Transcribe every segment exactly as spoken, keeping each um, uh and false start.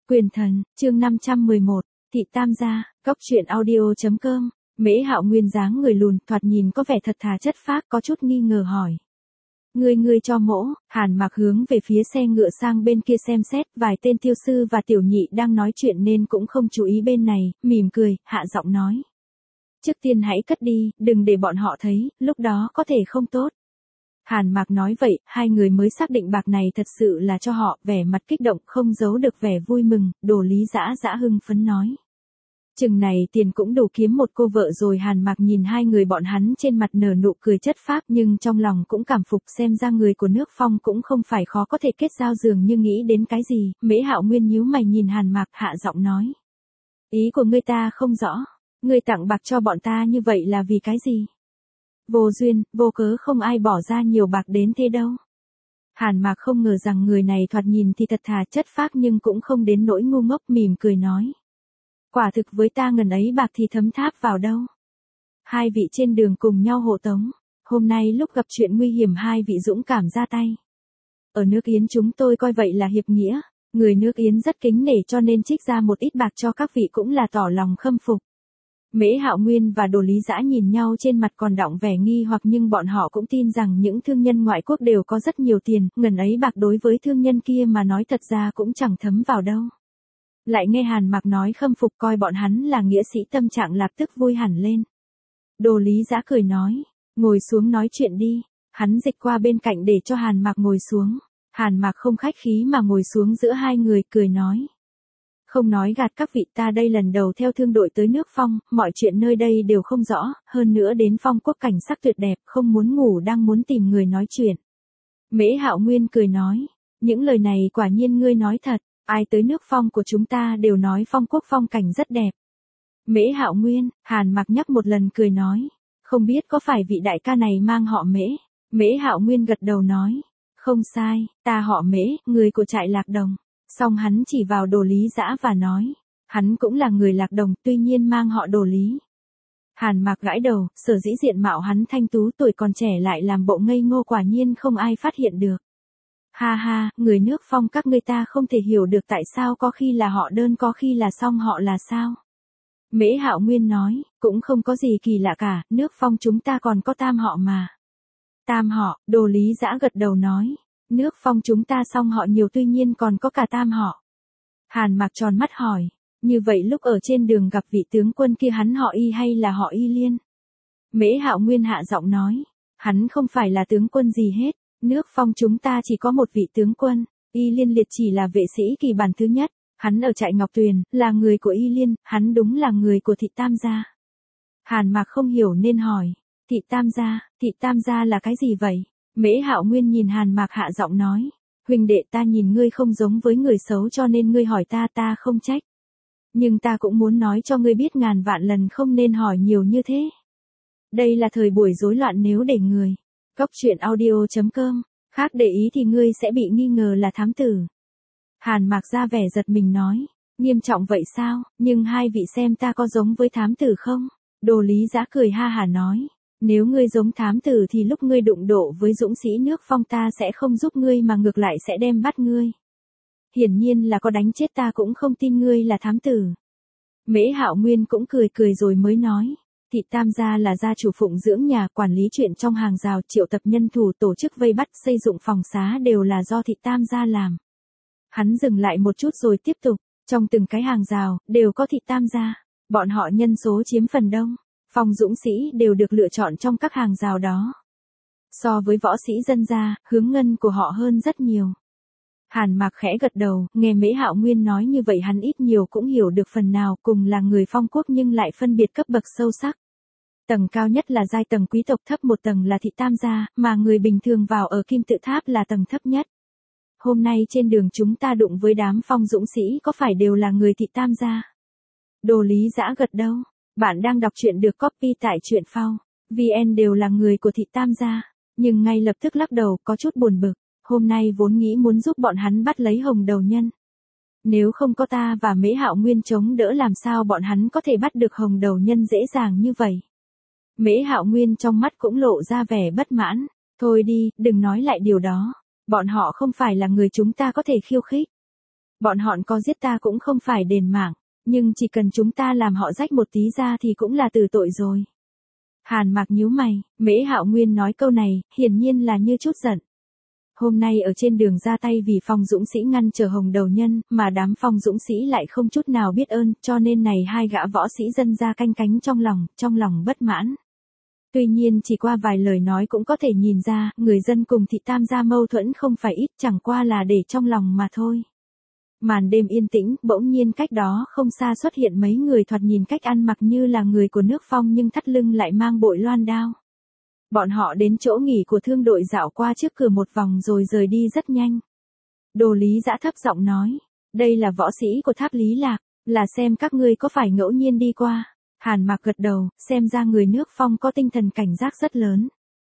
Quyền thần, chương năm trăm mười một, Thị Tam gia, Cốc truyện audio chấm com. Mễ Hạo Nguyên dáng người lùn, thoạt nhìn có vẻ thật thà chất phác, có chút nghi ngờ hỏi. Ngươi ngươi cho mỗ. Hàn Mặc hướng về phía xe ngựa sang bên kia xem xét, vài tên tiêu sư và tiểu nhị đang nói chuyện nên cũng không chú ý bên này, mỉm cười, hạ giọng nói. Trước tiên hãy cất đi, đừng để bọn họ thấy, lúc đó có thể không tốt. Hàn Mặc nói vậy, hai người mới xác định bạc này thật sự là cho họ, vẻ mặt kích động, không giấu được vẻ vui mừng, Đồ Lý Dã Dã hưng phấn nói. Chừng này tiền cũng đủ kiếm một cô vợ rồi. Hàn Mặc nhìn hai người bọn hắn trên mặt nở nụ cười chất phác nhưng trong lòng cũng cảm phục, xem ra người của nước Phong cũng không phải khó có thể kết giao, dường như nghĩ đến cái gì. Mễ Hạo Nguyên nhíu mày nhìn Hàn Mặc, hạ giọng nói. Ý của ngươi ta không rõ, ngươi tặng bạc cho bọn ta như vậy là vì cái gì? Vô duyên, vô cớ, không ai bỏ ra nhiều bạc đến thế đâu. Hàn Mặc không ngờ rằng người này thoạt nhìn thì thật thà chất phác nhưng cũng không đến nỗi ngu ngốc, mỉm cười nói. Quả thực với ta ngần ấy bạc thì thấm tháp vào đâu. Hai vị trên đường cùng nhau hộ tống, hôm nay lúc gặp chuyện nguy hiểm hai vị dũng cảm ra tay. Ở nước Yến chúng tôi coi vậy là hiệp nghĩa, người nước Yến rất kính nể cho nên trích ra một ít bạc cho các vị cũng là tỏ lòng khâm phục. Mễ Hạo Nguyên và Đồ Lý Dã nhìn nhau trên mặt còn đọng vẻ nghi hoặc, nhưng bọn họ cũng tin rằng những thương nhân ngoại quốc đều có rất nhiều tiền, ngần ấy bạc đối với thương nhân kia mà nói thật ra cũng chẳng thấm vào đâu. Lại nghe Hàn Mặc nói khâm phục, coi bọn hắn là nghĩa sĩ, tâm trạng lập tức vui hẳn lên. Đồ Lý Dã cười nói, ngồi xuống nói chuyện đi. Hắn dịch qua bên cạnh để cho Hàn Mặc ngồi xuống. Hàn Mặc không khách khí mà ngồi xuống giữa hai người, cười nói. Không nói gạt các vị, ta đây lần đầu theo thương đội tới nước Phong, mọi chuyện nơi đây đều không rõ, hơn nữa đến Phong quốc cảnh sắc tuyệt đẹp, không muốn ngủ đang muốn tìm người nói chuyện. Mễ Hạo Nguyên cười nói, những lời này quả nhiên ngươi nói thật. Ai tới nước Phong của chúng ta đều nói Phong quốc phong cảnh rất đẹp. Mễ Hạo Nguyên, Hàn Mặc nhắc một lần cười nói. Không biết có phải vị đại ca này mang họ Mễ? Mễ Hạo Nguyên gật đầu nói. Không sai, ta họ Mễ, người của trại Lạc Đồng. Xong hắn chỉ vào Đồ Lý Dã và nói. Hắn cũng là người Lạc Đồng, tuy nhiên mang họ Đồ Lý. Hàn Mặc gãi đầu, sở dĩ diện mạo hắn thanh tú, tuổi còn trẻ lại làm bộ ngây ngô, quả nhiên không ai phát hiện được. Ha ha, người nước Phong các ngươi ta không thể hiểu được tại sao có khi là họ đơn có khi là song họ là sao. Mễ Hạo Nguyên nói, cũng không có gì kỳ lạ cả, nước Phong chúng ta còn có tam họ mà. Tam họ, Đồ Lý Dã gật đầu nói, nước Phong chúng ta song họ nhiều tuy nhiên còn có cả tam họ. Hàn Mặc tròn mắt hỏi, như vậy lúc ở trên đường gặp vị tướng quân kia hắn họ Y hay là họ Y Liên? Mễ Hạo Nguyên hạ giọng nói, hắn không phải là tướng quân gì hết. Nước Phong chúng ta chỉ có một vị tướng quân, Y Liên Liệt chỉ là vệ sĩ kỳ bản thứ nhất, hắn ở trại Ngọc Tuyền, là người của Y Liên, hắn đúng là người của Thị Tam gia. Hàn Mặc không hiểu nên hỏi, Thị Tam gia, Thị Tam gia là cái gì vậy? Mễ Hạo Nguyên nhìn Hàn Mặc hạ giọng nói, huynh đệ ta nhìn ngươi không giống với người xấu cho nên ngươi hỏi ta ta không trách. Nhưng ta cũng muốn nói cho ngươi biết ngàn vạn lần không nên hỏi nhiều như thế. Đây là thời buổi rối loạn, nếu để người. Cốc truyện audio chấm com, khác để ý thì ngươi sẽ bị nghi ngờ là thám tử. Hàn Mặc ra vẻ giật mình nói, nghiêm trọng vậy sao, nhưng hai vị xem ta có giống với thám tử không? Đồ Lý Dã cười ha hả nói, nếu ngươi giống thám tử thì lúc ngươi đụng độ với dũng sĩ nước Phong ta sẽ không giúp ngươi mà ngược lại sẽ đem bắt ngươi. Hiển nhiên là có đánh chết ta cũng không tin ngươi là thám tử. Mễ Hạo Nguyên cũng cười cười rồi mới nói. Thị Tam gia là gia chủ phụng dưỡng nhà, quản lý chuyện trong hàng rào, triệu tập nhân thủ, tổ chức vây bắt, xây dựng phòng xá đều là do Thị Tam gia làm. Hắn dừng lại một chút rồi tiếp tục, trong từng cái hàng rào, đều có Thị Tam gia. Bọn họ nhân số chiếm phần đông, Phong dũng sĩ đều được lựa chọn trong các hàng rào đó. So với võ sĩ dân gia, hướng ngân của họ hơn rất nhiều. Hàn Mặc khẽ gật đầu, nghe Mễ Hạo Nguyên nói như vậy hắn ít nhiều cũng hiểu được phần nào, cùng là người Phong quốc nhưng lại phân biệt cấp bậc sâu sắc. Tầng cao nhất là giai tầng quý tộc, thấp một tầng là Thị Tam gia, mà người bình thường vào ở Kim Tự Tháp là tầng thấp nhất. Hôm nay trên đường chúng ta đụng với đám Phong dũng sĩ có phải đều là người Thị Tam gia? Đồ Lý Dã gật đầu, bạn đang đọc truyện được copy tại truyện phao vê en đều là người của Thị Tam gia, nhưng ngay lập tức lắc đầu có chút buồn bực. Hôm nay vốn nghĩ muốn giúp bọn hắn bắt lấy Hồng Đầu Nhân. Nếu không có ta và Mễ Hạo Nguyên chống đỡ làm sao bọn hắn có thể bắt được Hồng Đầu Nhân dễ dàng như vậy. Mễ Hạo Nguyên trong mắt cũng lộ ra vẻ bất mãn. Thôi đi, đừng nói lại điều đó. Bọn họ không phải là người chúng ta có thể khiêu khích. Bọn họ có giết ta cũng không phải đền mạng, nhưng chỉ cần chúng ta làm họ rách một tí ra thì cũng là từ tội rồi. Hàn Mạc nhíu mày, Mễ Hạo Nguyên nói câu này, hiển nhiên là như chút giận. Hôm nay ở trên đường ra tay vì Phong Dũng Sĩ ngăn trở Hồng Đầu Nhân, mà đám Phong Dũng Sĩ lại không chút nào biết ơn, cho nên này hai gã võ sĩ dân ra canh cánh trong lòng, trong lòng bất mãn. Tuy nhiên chỉ qua vài lời nói cũng có thể nhìn ra, người dân cùng Thị Tam gia mâu thuẫn không phải ít, chẳng qua là để trong lòng mà thôi. Màn đêm yên tĩnh, bỗng nhiên cách đó không xa xuất hiện mấy người thoạt nhìn cách ăn mặc như là người của nước Phong nhưng thắt lưng lại mang bội loan đao. Bọn họ đến chỗ nghỉ của thương đội dạo qua trước cửa một vòng rồi rời đi rất nhanh. Đồ Lý Dã thấp giọng nói, đây là võ sĩ của Tháp Lý Lạc, là xem các ngươi có phải ngẫu nhiên đi qua. Hàn Mạc gật đầu, xem ra người nước Phong có tinh thần cảnh giác rất lớn.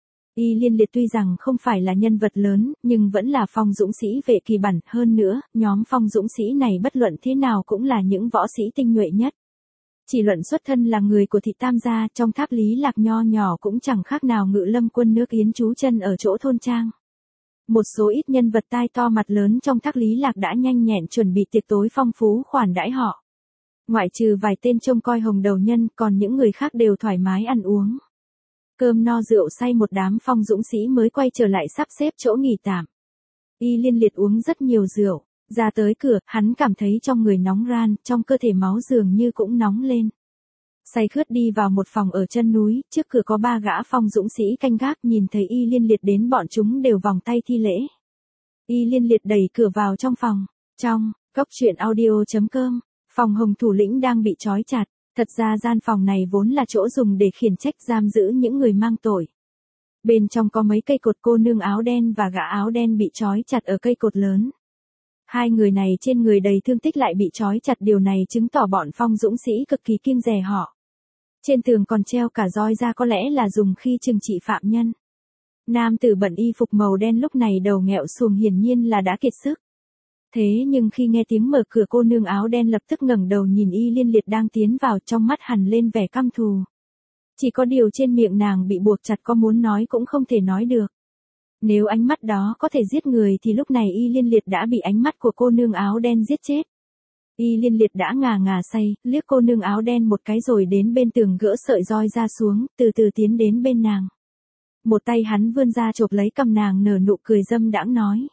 Y Liên Liệt tuy rằng không phải là nhân vật lớn, nhưng vẫn là Phong Dũng Sĩ vệ kỳ bản, hơn nữa, nhóm Phong Dũng Sĩ này bất luận thế nào cũng là những võ sĩ tinh nhuệ nhất. Chỉ luận xuất thân là người của Thị Tam gia, trong Tháp Lý Lạc nho nhỏ cũng chẳng khác nào Ngự Lâm quân nước Yến trú chân ở chỗ thôn trang. Một số ít nhân vật tai to mặt lớn trong Tháp Lý Lạc đã nhanh nhẹn chuẩn bị tiệc tối phong phú khoản đãi họ. Ngoại trừ vài tên trông coi Hồng Đầu Nhân, còn những người khác đều thoải mái ăn uống. Cơm no rượu say một đám Phong Dũng Sĩ mới quay trở lại sắp xếp chỗ nghỉ tạm. Y Liên Liệt uống rất nhiều rượu, ra tới cửa, hắn cảm thấy trong người nóng ran, trong cơ thể máu dường như cũng nóng lên. Say khướt đi vào một phòng ở chân núi, trước cửa có ba gã Phong Dũng Sĩ canh gác, nhìn thấy Y Liên Liệt đến bọn chúng đều vòng tay thi lễ. Y Liên Liệt đẩy cửa vào trong phòng, trong, cốc truyện audio chấm com, phòng Hồng thủ lĩnh đang bị trói chặt. Thật ra gian phòng này vốn là chỗ dùng để khiển trách giam giữ những người mang tội. Bên trong có mấy cây cột, cô nương áo đen và gã áo đen bị trói chặt ở cây cột lớn. Hai người này trên người đầy thương tích lại bị trói chặt, điều này chứng tỏ bọn Phong Dũng Sĩ cực kỳ kiêng dè họ. Trên tường còn treo cả roi da, có lẽ là dùng khi trừng trị phạm nhân. Nam tử bận y phục màu đen lúc này đầu nghẹo xuồng, hiển nhiên là đã kiệt sức. Thế nhưng khi nghe tiếng mở cửa, cô nương áo đen lập tức ngẩng đầu nhìn Y Liên Liệt đang tiến vào, trong mắt hằn lên vẻ căm thù. Chỉ có điều trên miệng nàng bị buộc chặt, có muốn nói cũng không thể nói được. Nếu ánh mắt đó có thể giết người thì lúc này Y Liên Liệt đã bị ánh mắt của cô nương áo đen giết chết. Y Liên Liệt đã ngà ngà say, liếc cô nương áo đen một cái rồi đến bên tường gỡ sợi roi ra xuống, từ từ tiến đến bên nàng. Một tay hắn vươn ra chộp lấy cằm nàng, nở nụ cười dâm đãng nói.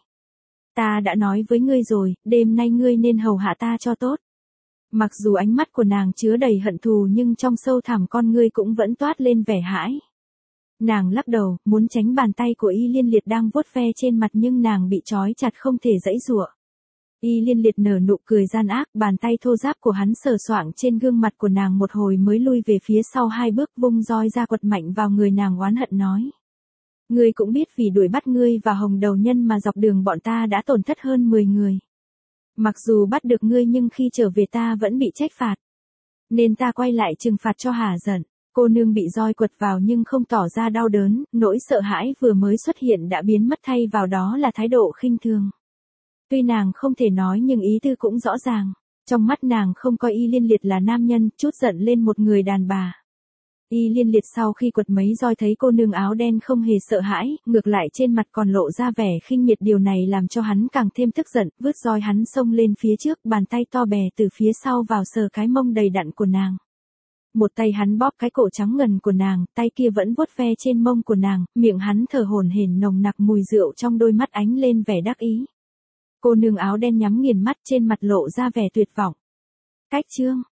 Ta đã nói với ngươi rồi, đêm nay ngươi nên hầu hạ ta cho tốt. Mặc dù ánh mắt của nàng chứa đầy hận thù nhưng trong sâu thẳm con ngươi cũng vẫn toát lên vẻ hãi. Nàng lắc đầu, muốn tránh bàn tay của Y Liên Liệt đang vuốt ve trên mặt nhưng nàng bị trói chặt không thể giãy giụa. Y Liên Liệt nở nụ cười gian ác, bàn tay thô ráp của hắn sờ soạng trên gương mặt của nàng một hồi mới lui về phía sau hai bước, vung roi ra quật mạnh vào người nàng, oán hận nói. Ngươi cũng biết vì đuổi bắt ngươi và Hồng Đầu Nhân mà dọc đường bọn ta đã tổn thất hơn mười người. Mặc dù bắt được ngươi nhưng khi trở về ta vẫn bị trách phạt. Nên ta quay lại trừng phạt cho hả giận. Cô nương bị roi quật vào nhưng không tỏ ra đau đớn, nỗi sợ hãi vừa mới xuất hiện đã biến mất, thay vào đó là thái độ khinh thường. Tuy nàng không thể nói nhưng ý tư cũng rõ ràng. Trong mắt nàng không coi Y Liên Liệt là nam nhân, chút giận lên một người đàn bà. Y Liên Liệt sau khi quật mấy roi thấy cô nương áo đen không hề sợ hãi, ngược lại trên mặt còn lộ ra vẻ khinh miệt, điều này làm cho hắn càng thêm tức giận, vứt roi hắn xông lên phía trước, bàn tay to bè từ phía sau vào sờ cái mông đầy đặn của nàng. Một tay hắn bóp cái cổ trắng ngần của nàng, tay kia vẫn vuốt ve trên mông của nàng, miệng hắn thở hổn hển nồng nặc mùi rượu, trong đôi mắt ánh lên vẻ đắc ý. Cô nương áo đen nhắm nghiền mắt, trên mặt lộ ra vẻ tuyệt vọng. Cách chương